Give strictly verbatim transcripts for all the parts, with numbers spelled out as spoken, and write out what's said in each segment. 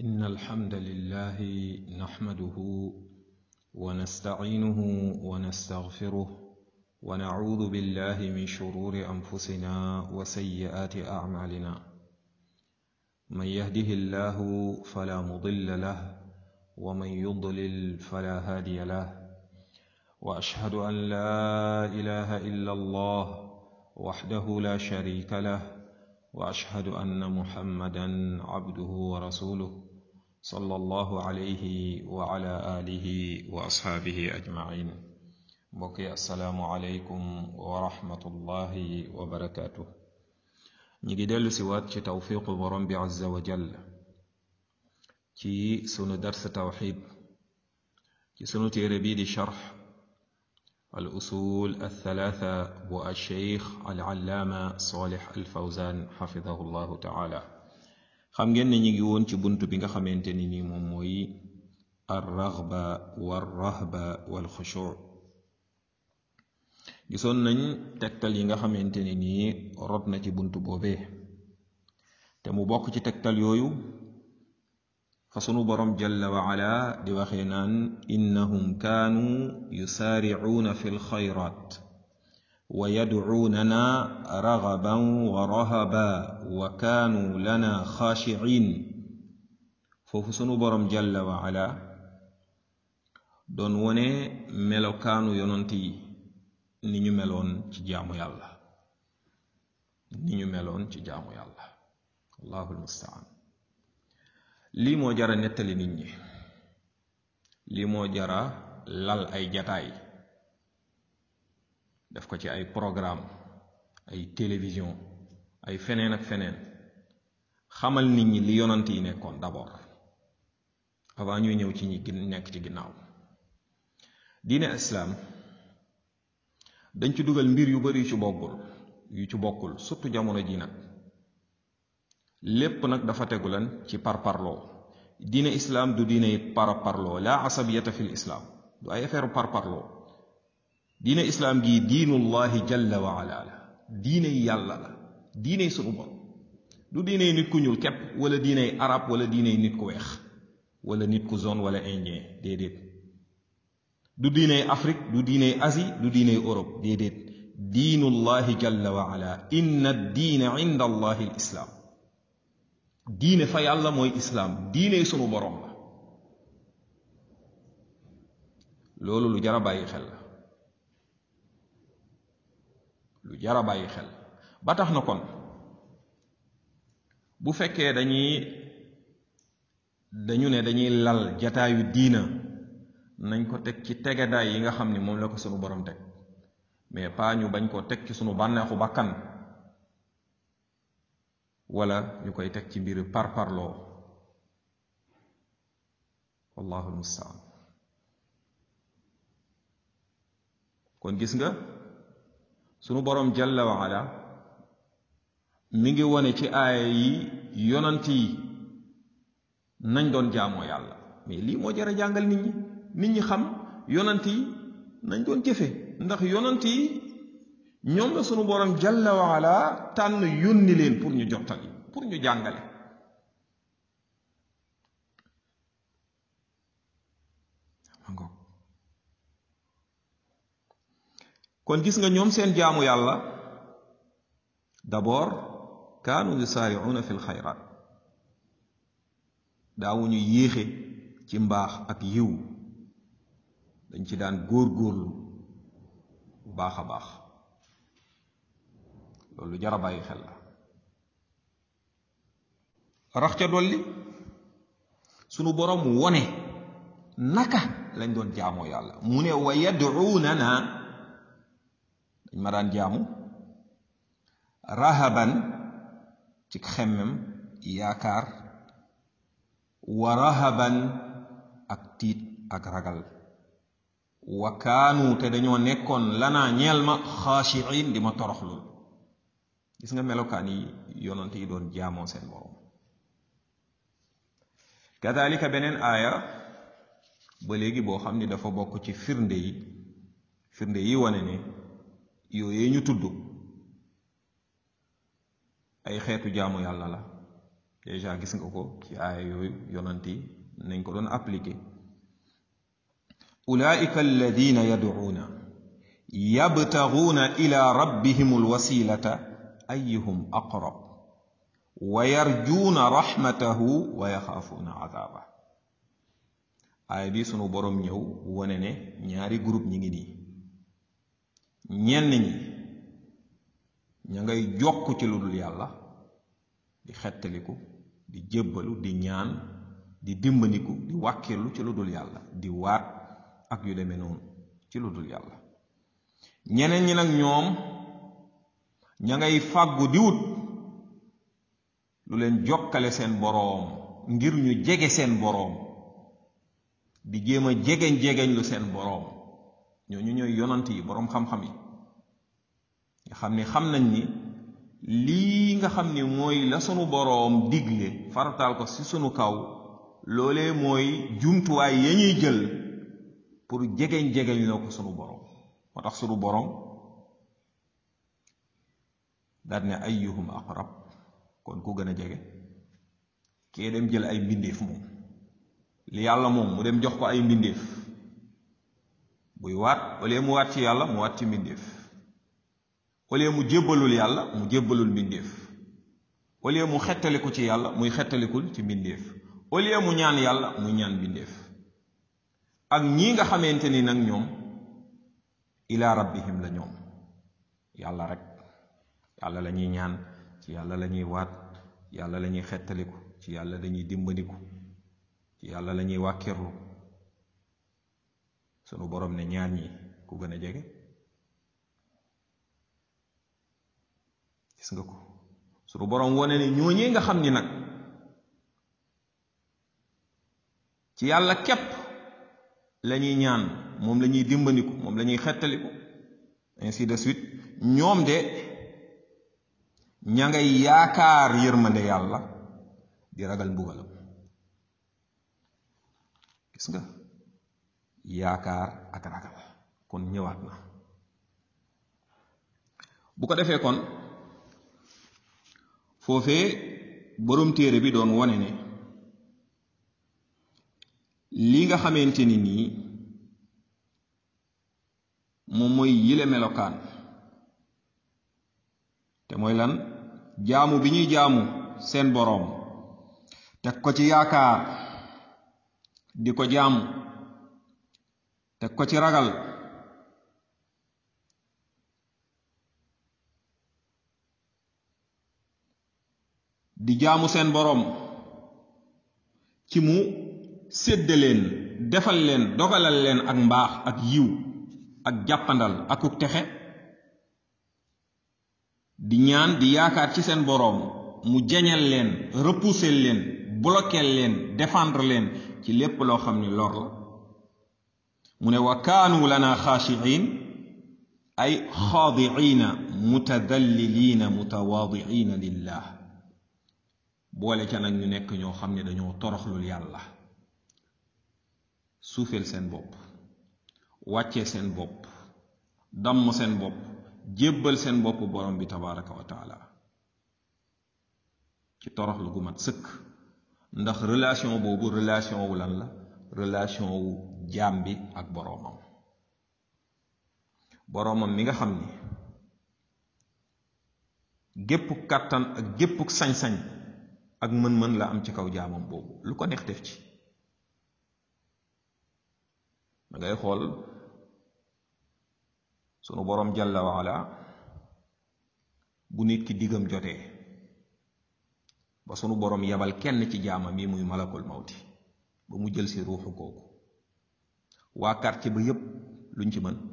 إن الحمد لله نحمده ونستعينه ونستغفره ونعوذ بالله من شرور أنفسنا وسيئات أعمالنا من يهده الله فلا مضل له ومن يضلل فلا هادي له وأشهد أن لا إله إلا الله وحده لا شريك له وأشهد أن محمدا عبده ورسوله صلى الله عليه وعلى آله وأصحابه أجمعين بقي السلام عليكم ورحمة الله وبركاته نيجي دلو سوات توفيق برم عز وجل ci sunu dars tawxid ci sunu téere bii di charx al usul althalatha bu alcheikh alallaama salih alfawzan xafidahu llahu taala xam ngeen ne ñi ngi woon ci bunt bi nga xamante ni nii moom mooy alraghba walrahba walxushu gisoon nañ tegtal yi nga xamante ni nii rot na ci bunt boobee te mu bokk ci tegtal yooyu fa sunu borom jalla wa ala di waxee naan innahum kaanu yusaaricuuna fi lxayrat wa yadcuunana ragaban wa rahaba wa kaanu lana xaashicin foofu sunu borom jalla wa ala doon wone melokaanu yonant yi ni ñu meloon ci jaamu yàlla ni ñu meloon ci jaamu yàlla allahu almustaan lii moo jara nettali nit ñi lii moo jara lal ay jataay def ko ci ay programme ay télévision ay feneen ak feneen xamal nit ñi li yonant yi nekkoon d'abord avant ñuy ñëw ci ñi nekk ci ginnaaw diine islaam dañ ci dugal mbir yu bari yu ci bokkul yu ci bokkul surtout jamono ji nag lépp nag dafa tegu lan ci parparloo diine islaam du diine parparloo la asabiyata fi lislaam du ay affaire parparloo diine islaam gi diinullahi jalla wa ala la diine yàlla la diine sunu borom du diine nit ku ñuul kepp wala diine arab wala diine nit ku weex wala nit ku zone wala indien déedéet du diine Afrique du diine Asie du diine Europe déedéet diinullahi jalla wa ala inna ad-diina inda allahi al-islaam diine fa yàlla mooy islaam diine sunu borom la loolu lu jara bàyyi xel la lu jara bàyyi xel ba tax na kon bu fekkee dañuy dañu ne dañuy lal jataayu diina nañ ko teg ci tegadaay yi nga xam ni moom la ko sunu borom teg mais pas ñu bañ koo teg ci sunu bànneexu bàkkan wala ñu koy teg ci mbir parparloo wallahu almustaan kon gis nga sunu boroom jalla wa ala mi ngi wone ci aaya yi yonant yi nañ doon jaamoo yàlla mais lii moo jar a jàngal nit ñi nit ñi xam yonant yi nañ doon jëfe ndax yonant yi ñoom la sunu borom jalla wa ala tànn yónni leen pour ñu jottali pour ñu jàngale kon gis nga ñoom seen jaamu yàlla d'abord kaanu yusaari'uuna fi lxayraat daawuñu yéexe ci mbaax ak yiw dañ ci daan góor-góorlu bu baax a baax loolu jara bàyyi xel la rax ca dolli sunu boroom wone naka lañ doon jaamoo yàlla mu ne wa yad'uunana dañ ma daan jaamu rahaban ci xemmem yaakaar wa rahaban ak tiit ak ragal wa kaanu te dañoo nekkoon lanaa ñeel ma xaashiin di ma toroxlul gis nga melokaan yi yonent yi doon jaamoo seen borom kadalika beneen aaya ba léegi boo xam ni dafa bokk ci firnde yi firnde yi wane ne yooyee ñu tudd ay xeetu jaamu yàlla la déjà gis nga ko ci aaya yooyu yonant yi nañ ko doon appliqué ulaika alladina yad'uuna yabtaguuna ila rabbihim alwasilata ayyuhum aqrab wa yarjuuna rahmatahu wa yaxaafuuna adaaba aaya bi sunu boroom ñëw wone ne ñaari groupe ñi ngi nii ñenn ñi ña ngay jokk ci lu dul yàlla di xettaliku di jébbalu di ñaan di dimbandiku di wàkkirlu ci lu dul yàlla di waat ak yu demee noonu ci lu dul yàlla ñeneen ñi nag ñoom ña ngay fàggu di wut lu leen jokkale seen boroom ngir ñu jege seen boroom di jéem a jegeñ jegeñ lu seen boroom ñooñu ñooy yonant yi boroom xam-xam yi nga xam ni xam nañ ni lii nga xam ni mooy la sunu boroom digle farataal ko ci sunu kaw loolee mooy jumtuwaay ya ñuy jël pour jegeñ jegeñ loo ko sunu boroom moo tax sunu boroom daal ne ayyuhum aqrab kon ku gën a jege kee dem jël ay mbindeef moom li yàlla moom mu dem jox ko ay mbindeef buy waat au lieu mu waat ci yàlla mu waat ci mbindeef au lieu mu jébbalul yàlla mu jébbalul mbindeef au lieu mu xettaliku ci yàlla muy xettalikul ci mbindeef au lieu mu ñaan yàlla muy ñaan mbindeef ak ñii nga xamante ni nag ñoom ila rabbihim la ñoom yàlla rek yàlla la ñuy ñaan ci yàlla la ñuy waat yàlla la ñuy xettaliku ci yàlla la ñuy dimbandiku ci yàlla la ñuy wàkkirlu sunu boroom ne ñaar ñi ku gën a jege gis nga ko sunu boroom wone ne ñooñee nga xam ni nag ci yàlla képp la ñuy ñaan moom la ñuy dimbandiku moom la ñuy xettaliku ainsi de suite ñoom de ña ngay yaakaar yërmande yàlla di ragal mbugalam gis nga yaakaar ak ragal kon ñëwaat na bu ko defee kon foofee boroom téere bi doon wone ne li nga xamante ni nii moom mooy yile melokaan te mooy lan jaamu bi ñuy jaamu seen boroom teg ko ci yaakaar di ko jaamu teg ko ci ragal di jaamu seen boroom ci mu sédde leen defal leen dogalal leen ak mbaax ak yiw ak jàppandal akuk texe di ñaan di yaakaar ci seen boroom mu jañal leen repousser leen bloquer leen défendre leen ci lépp loo xam ni lor la mu ne wa kaanu lana xaashiin ay xaadiina mutadalliliina mutawaadiina lillah boole ca nag ñu nekk ñoo xam ne dañoo toroxlul yàlla suufeel seen bopp wàccee seen bopp damm seen bopp jébbal seen bopp borom bi tabaraka wa taala ci toroxlu gu mat sëkk ndax relation boobu relation wu lan la relation wu jaam bi ak boroomam boroomam mi nga xam ni géppuk kàttan ak géppuk sañ-sañ ak mën-mën la am ci kaw jaamam boobu lu ko neex def ci da ngay xool sunu boroom jalla wa ala bu nit ki diggam jotee ba sunu boroom yabal kenn ci jaamam yi muy malakul mawti ba mu jël si ruuxu kooku waa quartier ba yépp luñ ci mën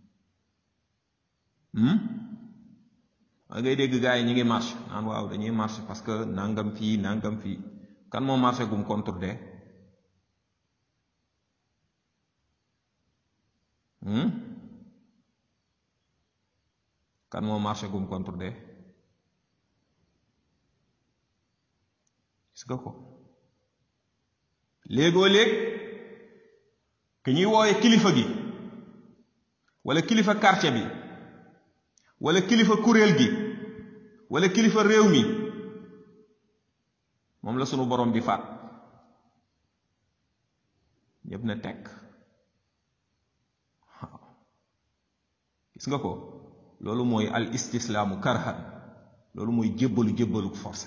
da ngay dégg gars yi ñi ngi marche naan waaw dañuy marche parce que nangam fii nangam fii kan moo marché gum contre de kan moo marché gum contre de gis nga ko léegoo léeg ki ñuy wooye kilifa gi wala kilifa quartier bi wala kilifa kuréel gi wala kilifa réew mi moom la sunu borom di faat ñëpp na tekk. waaw gis nga ko loolu mooy al istislaamu karhan loolu mooy jébbalu jébbalu forcé.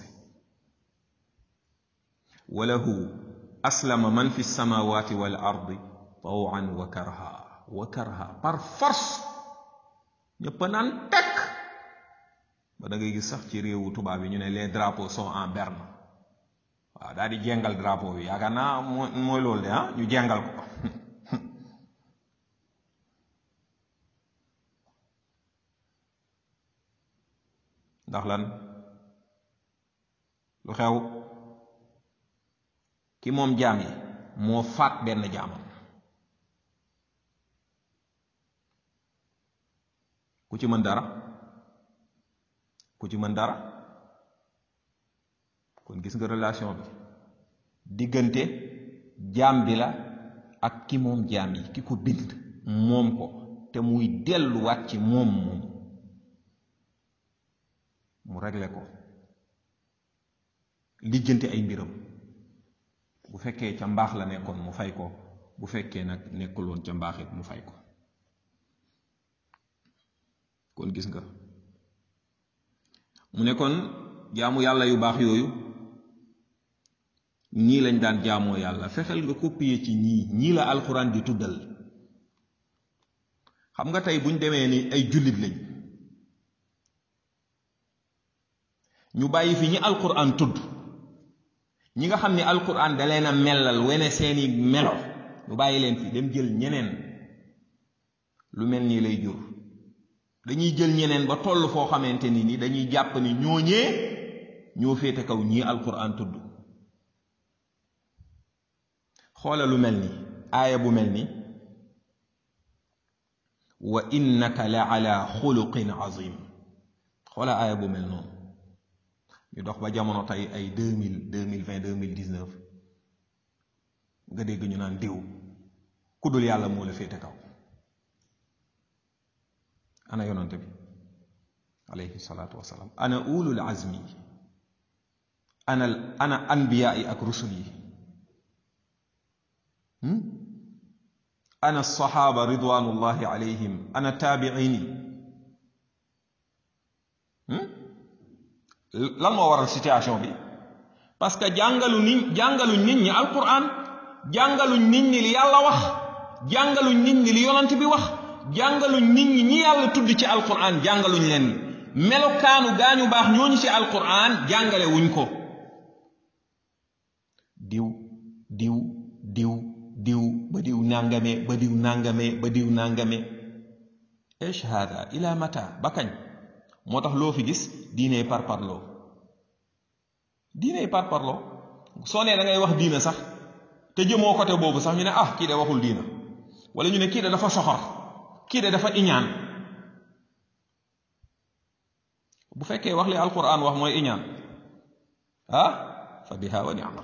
walahu aslama man fi samawati wal ardi tawan wa karha wa karha par force ñëpp naan tekk ba da ngay gis sax ci réewu tubaab yi ñu ne les drapeaux sont en berne. waaw daal di jengal drapeau bi yaakaar naa mooy mooy loolu de ah ñu jengal ko ndax lan lu xew ki moom jaam yi moo faat benn jaamam. ku ci mën dara ku ci mën dara kon gis nga relation bi diggante jaam bi la ak ki moom jaam yi ki ko bind moom ko te muy delluwaat ci moom moom mu réglé ko lijjanti ay mbiram bu fekkee ca mbaax la nekkoon mu fay ko bu fekkee nag nekkuloon ca mbaax it mu fay ko. kon gis nga mu ne kon jaamu yàlla yu baax yooyu ñii lañ daan jaamoo yàlla fexeel nga copier ci ñii ñii la alxuraan di tuddal. xam nga tey buñ demee ni ay jullit lañ ñu bàyyi fi ñi alxuraan tudd ñi nga xam ni alxuraan da leen a melal wene seeni melo ñu bàyyi leen fi dem jël ñeneen lu mel nii lay jur. dañuy jël ñeneen ba toll foo xamante ni ni dañuy jàpp ni ñooñee ñoo féete kaw ñii alquran tudd. xoola lu mel ni aaya bu mel ni wa innaka la ala xuluqin azim. xoola aaya bu mel noonu ñu dox ba jamono tey ay deux mille deux mille vingt deux mille dix neuf nga dégg ñu naan diw ku dul yàlla moo la féete kaw. ana yonante bi alayhi salaatu wasalaam ana ulul azmi ana ana anbiyaa yi ak rusul yi ana saxaaba ridwanullahi alayhim ana taabiin yi lan moo waral situation bi parce que jàngalu nit jàngaluñ nit ñi alquran jàngaluñ nit ñi li yàlla wax jàngaluñ nit ñi li yonante bi wax jàngaluñ nit ñi ñi yàlla tudd ci alquran jàngaluñ leen melokaanu gaañu baax ñooñu ci alquran jàngale wuñ ko. diw diw diw diw ba diw nàngame ba diw nàngame ba diw nàngame esh hada ila mata ba kañ. moo tax loo fi gis diine par parloo diine par parloo soo nee da ngay wax diina sax te jëmoo côté boobu sax ñu ne ah kii de waxul diina wala ñu ne kii de dafa soxor kii de dafa iñaan. bu fekkee wax li alquran wax mooy iñaan ah fa biha wa ni'ma.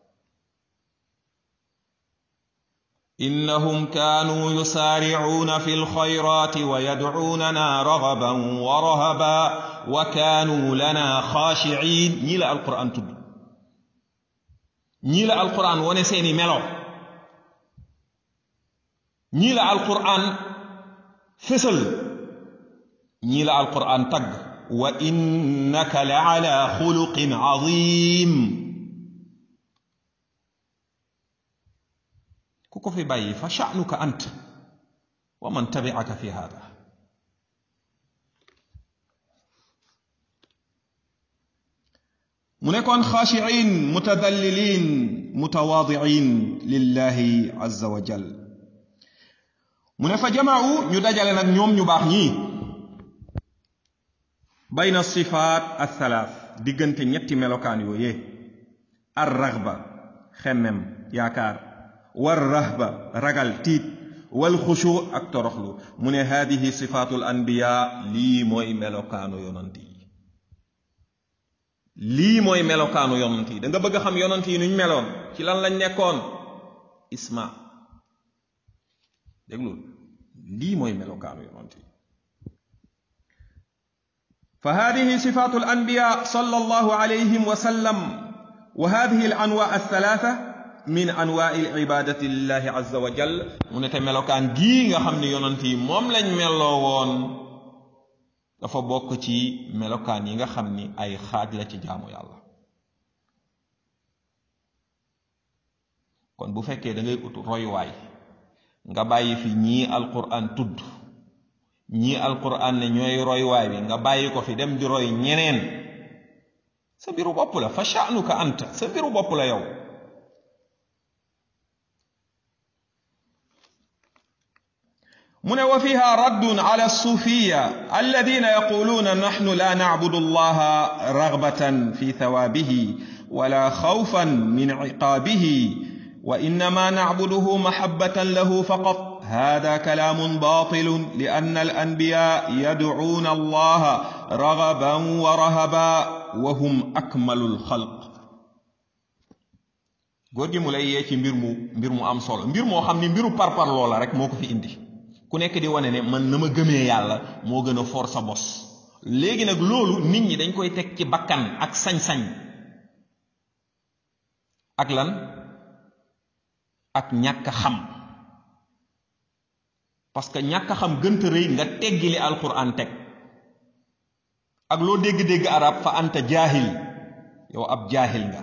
innahum kaanu yusaari'uuna fi lxayraati wa yad'uunana raghaban wa rahaba wa kaanu lana xaashiciin. ñii la alquran tudd ñii la alquran wone seeni melo ñii la alquran fësal ñii la alquran tagg wa innaka la ala xuluqin azim. ku ko fi bàyyi fa sha'nuka ant wa man tabi'aka fi hada. mu nekkoon xaashi'in mutadallilin mutawaadi'in lillahi azza wa jal. mu ne fa jama'u ñu dajale nag ñoom ñu baax ñii bayna sifaat athalath diggante ñetti melokaan yooyee ar raghba xemmem yaakaar war rahba ragal tiit wal xushu ak toroxlu. mu ne haadihi sifaatul anbiya lii mooy melokaanu yonant yi lii mooy melokaanu yonant yi. da nga bëgg a xam yonant yi nuñ meloon ci lan lañ nekkoon isma déglul lii mooy melokaanu yonant yi. fa haadihi sifaatul anbiya sallallahu alayhim wa sallam wa hadhihi al anwa al thalatha min anwa'i al ibadati lillahi azza wa jalla mu ne te melokaan gii nga xam ne yonent yi moom lañ melloo woon dafa bokk ci melokaan yi nga xam ni ay xaaj la ci jaamu yàlla. kon bu fekkee da ngay ut royuwaay nga bàyyi fi ñii alquran tudd ñii alquran ne ñooy royuwaay bi nga bàyyi ko fi dem di roy ñeneen sa mbiru bopp la fa sha'nuka anta sa mbiru bopp la yow. من وفيها رد على الصوفية الذين يقولون نحن لا نعبد الله رغبة في ثوابه ولا خوفا من عقابه وإنما نعبده محبة له فقط. هذا كلام باطل لأن الأنبياء يدعون الله رغبا ورهبا وهم أكمل الخلق. góor mu lay yee ci mbir mu mbir mu am solo mbir moo xam ni mbiru parpar loola rek moo ko fi indi ku nekk di wane ne man na ma gëmee yàlla moo gën a for sa bos. léegi nag loolu nit ñi dañ koy teg ci bakkan ak sañ-sañ ak lan ak ñàkk xam parce que ñàkk xam gënta rëy nga teggi li alquran teg ak loo dégg-dégg arab fa anta jaahil yow ab jaahil nga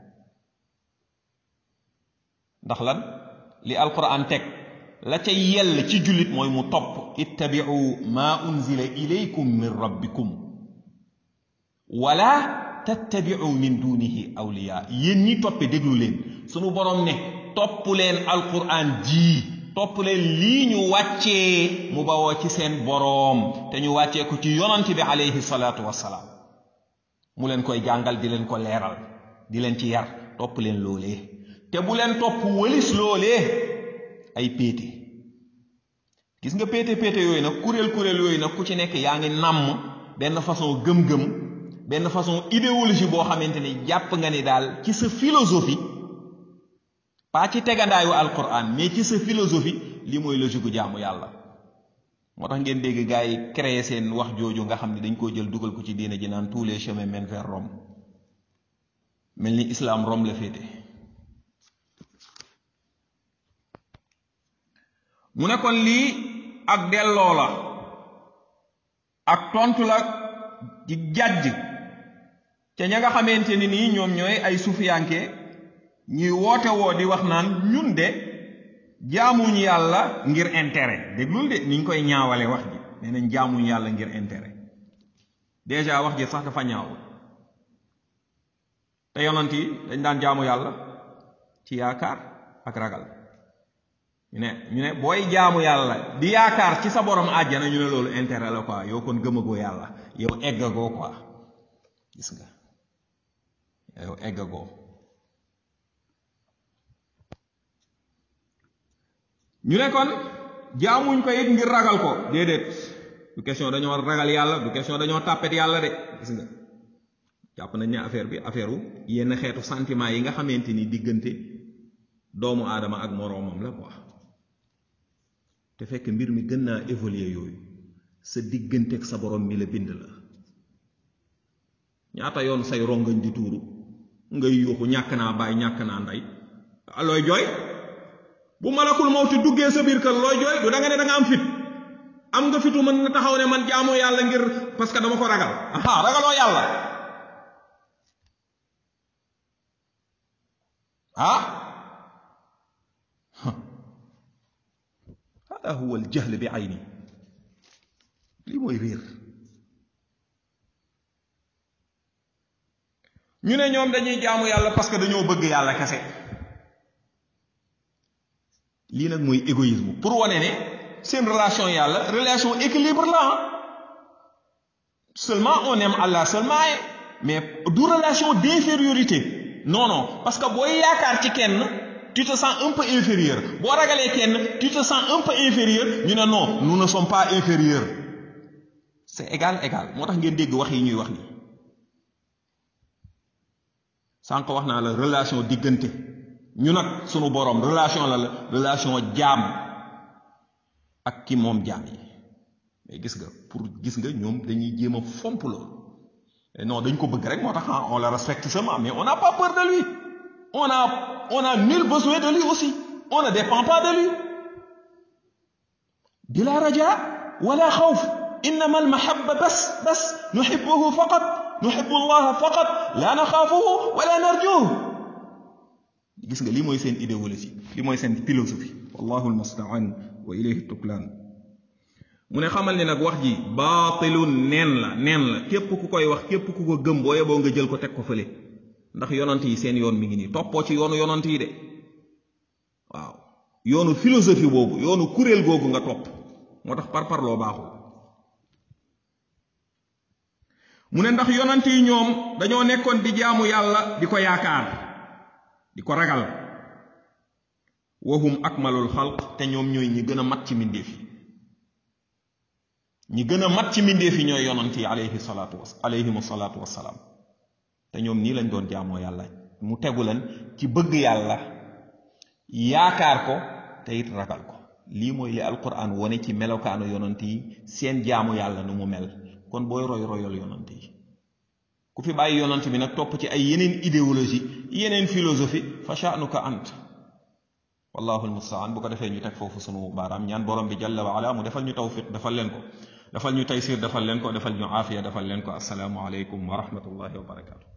ndax lan li alquran teg la ca yell ci jullit mooy mu topp ittabi'u ma unzila ilaykum min rabbikum wala tattabi'u min dunihi awliya. yéen ñi toppe déglu leen sunu borom ne topp leen alquran ji topp leen lii ñu wàccee mu bawoo ci seen boroom te ñu wàccee ko ci yonant bi alayhi salaatu wassalaam mu leen koy jàngal di leen ko leeral di leen ci yar topp leen loolee te bu leen topp wëlis loolee ay péete. gis nga péete péete yooyu nag kuréel kuréel yooyu nag ku ci nekk yaa ngi nàmm benn façon gëm-gëm benn façon idéologie boo xamante ni jàpp nga ni daal ci sa philosophie pas ci tegandaayu alquran mais ci sa philosophie li mooy logique gu jaamu yàlla. moo tax ngeen dégg gars yi créé seen wax jooju nga xam ne dañ koo jël dugal ko ci diine ji naan tous les chemins mènent vers Rome mel ni islam Rome la féete. mu ne kon lii ak delloo la ak tontu la di jàjj ca ña nga xamante ni nii ñoom ñooy ay sufiyanke ñuy woote woo di wax naan ñun de jaamuñu yàlla ngir intérêt. déglul de niñ koy ñaawale wax ji nee nañ jaamuñu yàlla ngir intérêt. déjà wax ji sax dafa ñaaw te yonent yi dañ daan jaamu yàlla ci yaakaar ak ragal. ñu ne ñu ne booy jaamu yàlla di yaakaar ci sa borom àjjana ñu ne loolu intérêt la quoi yow kon gëmagoo yàlla yow eggagoo quoi gis nga yow eggagoo. ñu ne kon jaamuñ ko it ngir ragal ko déedéet du question dañoo ragal yàlla du question dañoo tàppet yàlla de gis nga jàpp nañ ne affaire bi affaire wu yenn xeetu sentiment yi nga xamante ni diggante doomu aadama ak moroomam la quoi. te fekk mbir mi gën naa évoluer yooyu sa diggante ak sa borom mi la bind la. ñaata yoon say rongañ di tuuru ngay yuuxu ñàkk naa baay ñàkk naa ndey looy jooy bu malakul mawti duggee sa biir kër looy jooy du da nga ne da nga am fit am nga fitu mën na taxaw ne man jaamu yàlla ngir parce que dama ko ragal. aha ragaloo yàlla ah. hada huwa aljahl bi ayni lii mooy réer. ñu ne ñoom dañuy jaamu yàlla parce que dañoo bëgg yàlla kese. lii nag mooy égoïsme pour wane ne seen relation yàlla relation équilibre la seulement on aime Allah seulement mais du relation d'infériorité non non parce que booy yaakaar ci kenn tu te sens un peu inférieur boo ragalee kenn tu te sens un peu inférieur ñu ne non nous ne sommes pas inférieurs c'est égal égal moo tax ngeen dégg wax yi ñuy wax ni sànq wax naa la relation diggante ñu nag sunu boroom relation la la relation jaam ak ki moom jaam yi mais gis nga pour gis nga ñoom dañuy jéem a fomp loolu non dañ ko bëgg rek moo tax on le respecte seulement, mais on n'a pas peur de lui, on a on a nul besoin de lui aussi, on ne dépend pas de lui. bila raja wala xawf, innama almahabba bas bas nuhibbuhu faqat, nuhibbu allaha faqat, la naxaafuhu wala narjuhu. gis nga lii mooy seen idéologie, lii mooy seen philosophie. wallahu almustaan wa ilayhi tuklaan. mu ne xamal ni nag wax ji baatilun neen la neen la képp ku koy wax, képp ku ko gëm boo yeboo nga jël ko teg ko fële, ndax yonant yi seen yoon mi ngi nii, toppoo ci yoonu yonant yi de. waaw yoonu philosophie boobu, yoonu kuréel googu nga topp, moo tax par parloo baaxul. mu ne ndax yonant yi ñoom dañoo nekkoon di jaamu yàlla di ko yaakaar, di ko ragal. wahum akmalul xalq, te ñoom ñooy ñi gën a mat ci mbindeef yi, ñi gën a mat ci mbindeef yi ñooy yonant yi alayhi salaatu was alayhimu salaatu wassalaam. te ñoom nii lañ doon jaamoo yàlla, mu tegu leen ci bëgg yàlla, yaakaar ko te it ragal ko. lii mooy li alquran wone ci melokaanu yonant yi, seen jaamu yàlla nu mu mel. kon booy roy royal yonant yi. ku fi bàyyi yonant bi nag topp ci ay yeneen idéologie, yeneen philosophie, fa sha'nuka ant. wallahu almustaan. bu ko defee ñu teg foofu sunu baaraam, ñaan borom bi jalla wa ala mu defal ñu tawfiq, defal leen ko, defal ñu taysir, defal leen ko, defal ñu aafiya, defal leen ko. assalaamu aleykum wa rahmatullahi wa barakatuh.